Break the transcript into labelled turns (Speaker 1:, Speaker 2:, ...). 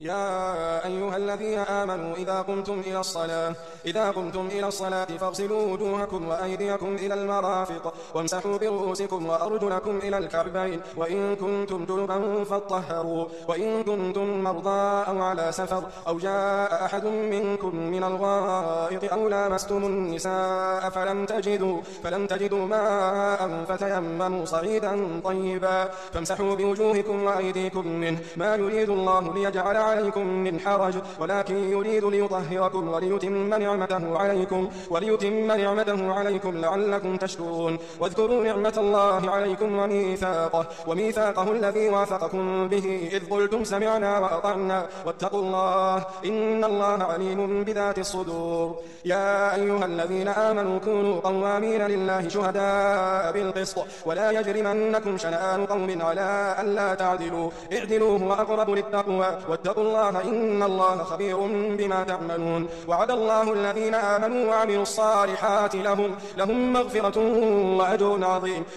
Speaker 1: يا أيها الذين آمنوا إذا قمتم إلى الصلاة فاغسلوا وجوهكم وأيديكم إلى المرافق وامسحوا برؤوسكم وأرجلكم إلى الكعبين وإن كنتم جنبا فاطهروا وإن كنتم مرضى أو على سفر أو جاء أحد منكم من الغائط أو لامستم النساء فلم تجدوا ماء فتيمموا صعيدا طيبا فامسحوا بوجوهكم وأيديكم منه ما يريد الله ليجعل عليكم من حرج ولكن يريد ليطهركم وليتم نعمته عليكم لعلكم تشكرون واذكروا نعمة الله عليكم وميثاقه الذي واثقكم به إذ قلتم سمعنا وأطعنا واتقوا الله إن الله عليم بذات الصدور يا أيها الذين آمنوا كونوا قوامين لله شهداء بالقسط ولا يجرمنكم شنآن قوم على ألا تعدلوا اعدلوا هو أقرب للتقوى واتقوا الله إن الله خبير بما تعملون وعد الله الذين آمنوا وعملوا الصالحات لهم مغفرة وأجر عظيم